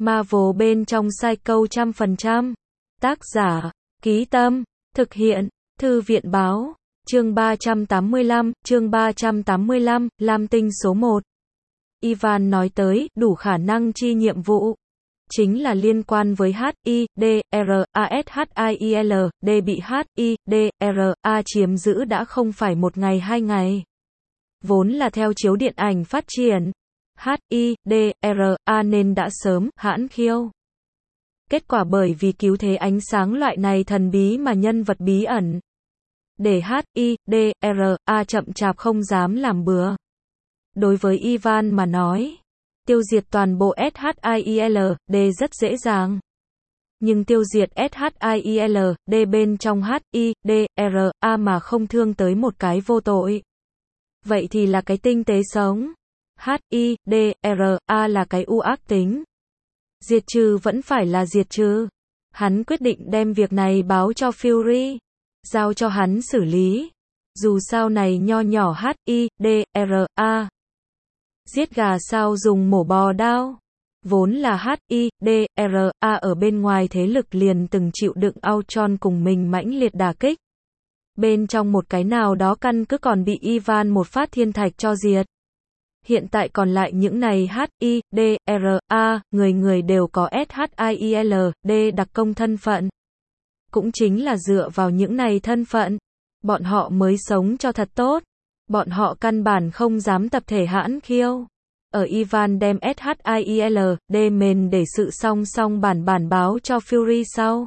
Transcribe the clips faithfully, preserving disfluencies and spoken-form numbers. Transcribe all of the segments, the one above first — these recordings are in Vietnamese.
Marvel bên trong Psycho trăm phần trăm. Tác giả, Ký Tâm, thực hiện, Thư viện Báo, chương ba trăm tám mươi lăm, chương ba trăm tám mươi lăm, Lam Tinh số một. Ivan nói tới, đủ khả năng chi nhiệm vụ. Chính là liên quan với H I D R A S H I L D bị H I D R A chiếm giữ đã không phải một ngày hai ngày. Vốn là theo chiếu điện ảnh phát triển. H I D R A nên đã sớm hãn khiêu. Kết quả bởi vì cứu thế ánh sáng loại này thần bí mà nhân vật bí ẩn. Để H I D R A chậm chạp không dám làm bừa. Đối với Ivan mà nói, tiêu diệt toàn bộ S H I L D rất dễ dàng. Nhưng tiêu diệt S H I L D bên trong H I D R A mà không thương tới một cái vô tội. Vậy thì là cái tinh tế sống. H I D R A là cái u ác tính. Diệt trừ vẫn phải là diệt trừ. Hắn quyết định đem việc này báo cho Fury. Giao cho hắn xử lý. Dù sao này nho nhỏ H I D R A. Giết gà sao dùng mổ bò đao. Vốn là H I D R A ở bên ngoài thế lực liền từng chịu đựng Ultron cùng mình mãnh liệt đả kích. Bên trong một cái nào đó căn cứ còn bị Ivan một phát thiên thạch cho diệt. Hiện tại còn lại những này H I D R A, người người đều có S H I L D đặc công thân phận. Cũng chính là dựa vào những này thân phận, bọn họ mới sống cho thật tốt. Bọn họ căn bản không dám tập thể hãn khiêu. Ở Ivan đem S H I L D mền để sự song song bản bản báo cho Fury sau.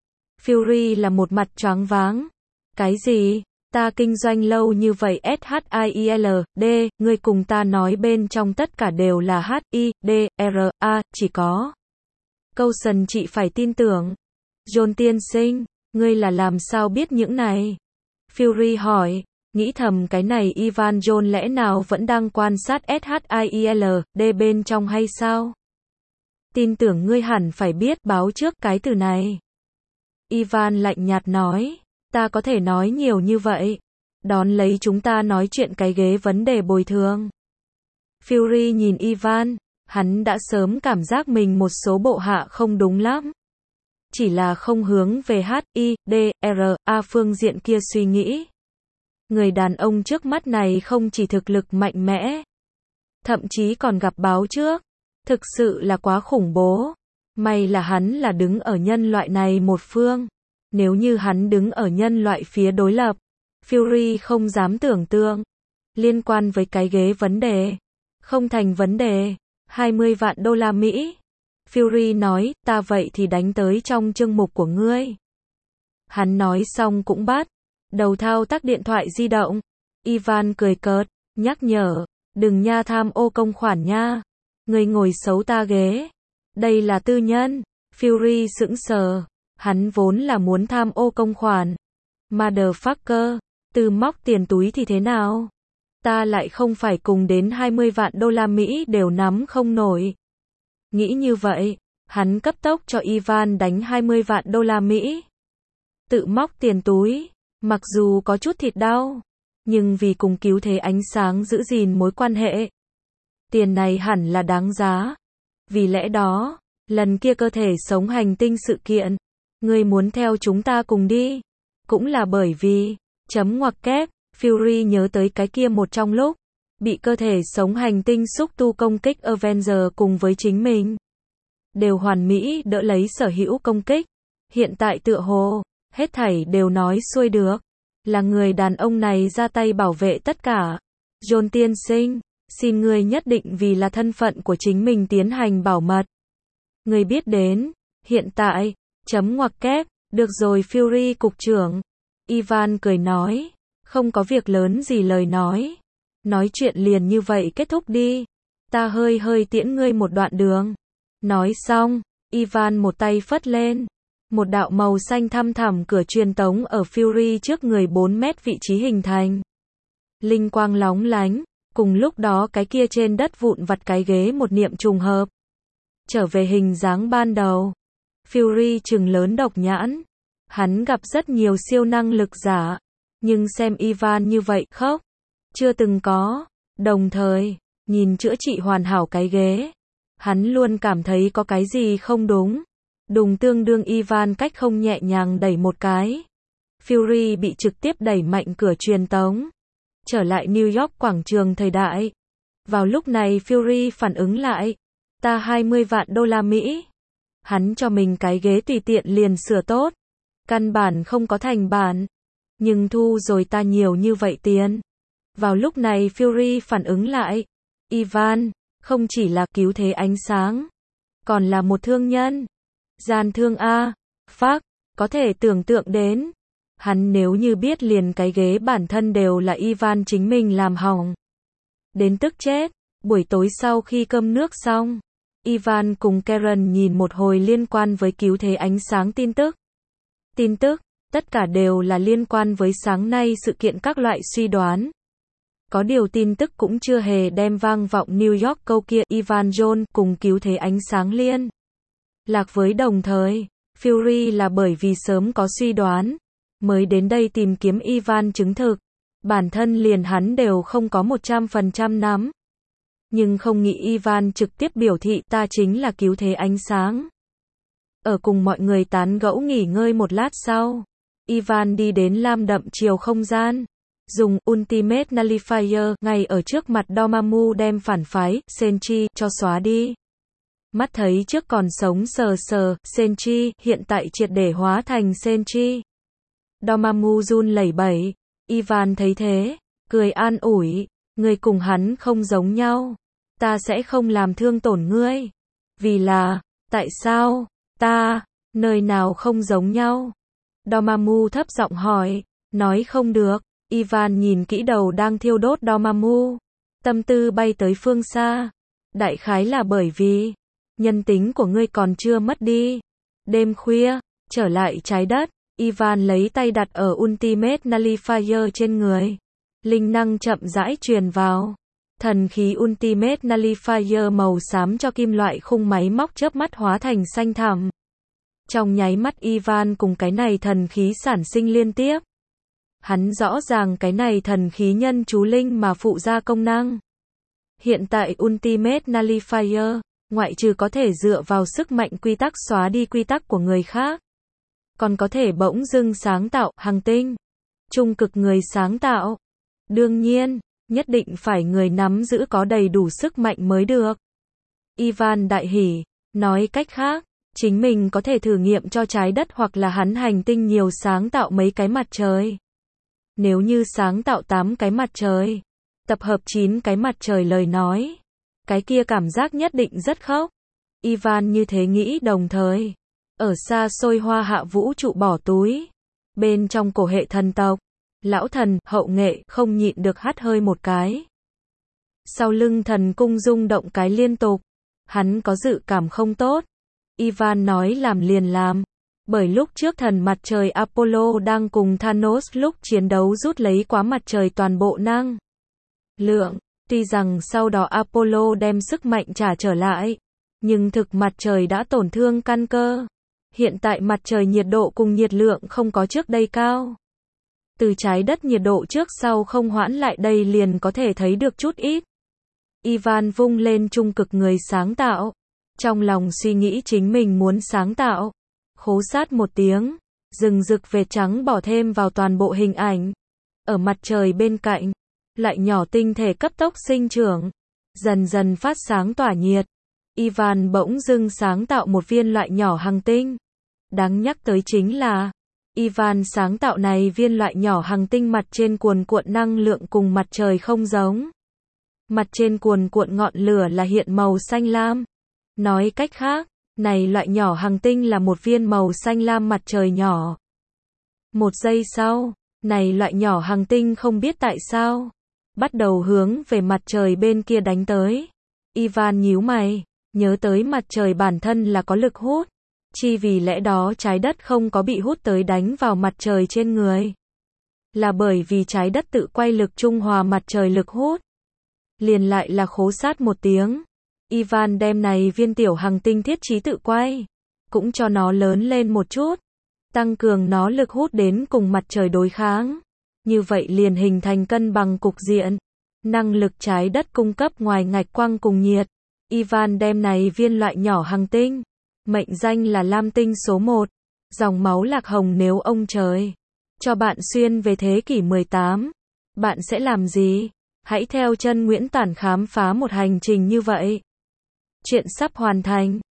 Fury là một mặt choáng váng. Cái gì? Ta kinh doanh lâu như vậy S H I L D, ngươi cùng ta nói bên trong tất cả đều là H I D R A, chỉ có Coulson chị phải tin tưởng. John tiên sinh, ngươi là làm sao biết những này? Fury hỏi, nghĩ thầm cái này Ivan John lẽ nào vẫn đang quan sát S H I L D bên trong hay sao? Tin tưởng ngươi hẳn phải biết báo trước cái từ này. Ivan lạnh nhạt nói. Ta có thể nói nhiều như vậy. Đón lấy chúng ta nói chuyện cái ghế vấn đề bồi thường. Fury nhìn Ivan, hắn đã sớm cảm giác mình một số bộ hạ không đúng lắm. Chỉ là không hướng về H I D R A phương diện kia suy nghĩ. Người đàn ông trước mắt này không chỉ thực lực mạnh mẽ, thậm chí còn gặp báo trước. Thực sự là quá khủng bố. May là hắn là đứng ở nhân loại này một phương. Nếu như hắn đứng ở nhân loại phía đối lập, Fury không dám tưởng tượng. Liên quan với cái ghế vấn đề, không thành vấn đề, hai mươi vạn đô la Mỹ. Fury nói, ta vậy thì đánh tới trong chương mục của ngươi. Hắn nói xong cũng bắt đầu thao tác điện thoại di động. Ivan cười cợt, nhắc nhở, đừng nha tham ô công khoản nha. Ngươi ngồi xấu ta ghế. Đây là tư nhân. Fury sững sờ. Hắn vốn là muốn tham ô công khoản. Motherfucker, từ móc tiền túi thì thế nào? Ta lại không phải cùng đến hai mươi vạn đô la Mỹ đều nắm không nổi. Nghĩ như vậy, hắn cấp tốc cho Ivan đánh hai mươi vạn đô la Mỹ. Tự móc tiền túi, mặc dù có chút thịt đau, nhưng vì cùng cứu thế ánh sáng giữ gìn mối quan hệ. Tiền này hẳn là đáng giá. Vì lẽ đó, lần kia cơ thể sống hành tinh sự kiện, ngươi muốn theo chúng ta cùng đi. Cũng là bởi vì, chấm ngoặc kép, Fury nhớ tới cái kia một trong lúc, bị cơ thể sống hành tinh xúc tu công kích Avenger cùng với chính mình. Đều hoàn mỹ đỡ lấy sở hữu công kích. Hiện tại tựa hồ, hết thảy đều nói xuôi được. Là người đàn ông này ra tay bảo vệ tất cả. John tiên sinh, xin ngươi nhất định vì là thân phận của chính mình tiến hành bảo mật. Ngươi biết đến, hiện tại, chấm ngoặc kép, được rồi Fury cục trưởng. Ivan cười nói, không có việc lớn gì lời nói. Nói chuyện liền như vậy kết thúc đi. Ta hơi hơi tiễn ngươi một đoạn đường. Nói xong, Ivan một tay phất lên. Một đạo màu xanh thăm thẳm cửa truyền tống ở Fury trước người bốn mét vị trí hình thành. Linh quang lóng lánh, cùng lúc đó cái kia trên đất vụn vặt cái ghế một niệm trùng hợp. Trở về hình dáng ban đầu. Fury trừng lớn độc nhãn. Hắn gặp rất nhiều siêu năng lực giả. Nhưng xem Ivan như vậy khóc. Chưa từng có. Đồng thời, nhìn chữa trị hoàn hảo cái ghế. Hắn luôn cảm thấy có cái gì không đúng. Đùng tương đương Ivan cách không nhẹ nhàng đẩy một cái. Fury bị trực tiếp đẩy mạnh cửa truyền tống. Trở lại New York quảng trường thời đại. Vào lúc này Fury phản ứng lại. Ta hai mươi vạn đô la Mỹ. Hắn cho mình cái ghế tùy tiện liền sửa tốt. Căn bản không có thành bản. Nhưng thu rồi ta nhiều như vậy tiền. Vào lúc này Fury phản ứng lại. Ivan, không chỉ là cứu thế ánh sáng. Còn là một thương nhân. Gian thương A. Phác, có thể tưởng tượng đến. Hắn nếu như biết liền cái ghế bản thân đều là Ivan chính mình làm hỏng. Đến tức chết. Buổi tối sau khi cơm nước xong. Ivan cùng Karen nhìn một hồi liên quan với cứu thế ánh sáng tin tức. Tin tức, tất cả đều là liên quan với sáng nay sự kiện các loại suy đoán. Có điều tin tức cũng chưa hề đem vang vọng New York câu kia Ivan Jones cùng cứu thế ánh sáng liên. Lạc với đồng thời, Fury là bởi vì sớm có suy đoán, mới đến đây tìm kiếm Ivan chứng thực. Bản thân liền hắn đều không có một trăm phần trăm nắm. Nhưng không nghĩ Ivan trực tiếp biểu thị ta chính là cứu thế ánh sáng. Ở cùng mọi người tán gẫu nghỉ ngơi một lát sau, Ivan đi đến lam đậm chiều không gian. Dùng Ultimate Nullifier ngay ở trước mặt Dormammu đem phản phái Senchi cho xóa đi. Mắt thấy trước còn sống sờ sờ Senchi hiện tại triệt để hóa thành Senchi. Dormammu run lẩy bẩy. Ivan thấy thế, cười an ủi, người cùng hắn không giống nhau. Ta sẽ không làm thương tổn ngươi. Vì là, tại sao, ta, nơi nào không giống nhau? Dormammu thấp giọng hỏi, nói không được. Ivan nhìn kỹ đầu đang thiêu đốt Dormammu. Tâm tư bay tới phương xa. Đại khái là bởi vì, nhân tính của ngươi còn chưa mất đi. Đêm khuya, trở lại trái đất, Ivan lấy tay đặt ở Ultimate Nullifier trên người. Linh năng chậm rãi truyền vào. Thần khí Ultimate Nullifier màu xám cho kim loại khung máy móc chớp mắt hóa thành xanh thẳm. Trong nháy mắt Ivan cùng cái này thần khí sản sinh liên tiếp. Hắn rõ ràng cái này thần khí nhân chú linh mà phụ ra công năng. Hiện tại Ultimate Nullifier, ngoại trừ có thể dựa vào sức mạnh quy tắc xóa đi quy tắc của người khác, còn có thể bỗng dưng sáng tạo hành tinh. Trung cực người sáng tạo. Đương nhiên, nhất định phải người nắm giữ có đầy đủ sức mạnh mới được. Ivan đại hỉ, nói cách khác, chính mình có thể thử nghiệm cho trái đất hoặc là hắn hành tinh nhiều sáng tạo mấy cái mặt trời. Nếu như sáng tạo tám cái mặt trời, tập hợp chín cái mặt trời lời nói, cái kia cảm giác nhất định rất khốc. Ivan như thế nghĩ đồng thời. Ở xa xôi hoa hạ vũ trụ bỏ túi. Bên trong cổ hệ thần tộc, lão thần, hậu nghệ, không nhịn được hắt hơi một cái. Sau lưng thần cung rung động cái liên tục. Hắn có dự cảm không tốt. Ivan nói làm liền làm. Bởi lúc trước thần mặt trời Apollo đang cùng Thanos lúc chiến đấu rút lấy quá mặt trời toàn bộ năng lượng. Tuy rằng sau đó Apollo đem sức mạnh trả trở lại, nhưng thực mặt trời đã tổn thương căn cơ. Hiện tại mặt trời nhiệt độ cùng nhiệt lượng không có trước đây cao. Từ trái đất nhiệt độ trước sau không hoãn lại đây liền có thể thấy được chút ít. Ivan vung lên trung cực người sáng tạo. Trong lòng suy nghĩ chính mình muốn sáng tạo. Khố sát một tiếng, rừng rực vệt trắng bỏ thêm vào toàn bộ hình ảnh. Ở mặt trời bên cạnh, lại nhỏ tinh thể cấp tốc sinh trưởng, dần dần phát sáng tỏa nhiệt. Ivan bỗng dưng sáng tạo một viên loại nhỏ hành tinh. Đáng nhắc tới chính là, Ivan sáng tạo này viên loại nhỏ hành tinh mặt trên cuồn cuộn năng lượng cùng mặt trời không giống. Mặt trên cuồn cuộn ngọn lửa là hiện màu xanh lam. Nói cách khác, này loại nhỏ hành tinh là một viên màu xanh lam mặt trời nhỏ. Một giây sau, này loại nhỏ hành tinh không biết tại sao, bắt đầu hướng về mặt trời bên kia đánh tới. Ivan nhíu mày, nhớ tới mặt trời bản thân là có lực hút. Chi vì lẽ đó trái đất không có bị hút tới đánh vào mặt trời trên người. Là bởi vì trái đất tự quay lực trung hòa mặt trời lực hút. Liền lại là khố sát một tiếng. Ivan đem này viên tiểu hành tinh thiết trí tự quay, cũng cho nó lớn lên một chút, tăng cường nó lực hút đến cùng mặt trời đối kháng. Như vậy liền hình thành cân bằng cục diện. Năng lực trái đất cung cấp ngoài ngạch quang cùng nhiệt. Ivan đem này viên loại nhỏ hành tinh, mệnh danh là Lam tinh số một, dòng máu lạc hồng. Nếu ông trời cho bạn xuyên về thế kỷ mười tám, bạn sẽ làm gì? Hãy theo chân Nguyễn Tản khám phá một hành trình như vậy. Chuyện sắp hoàn thành.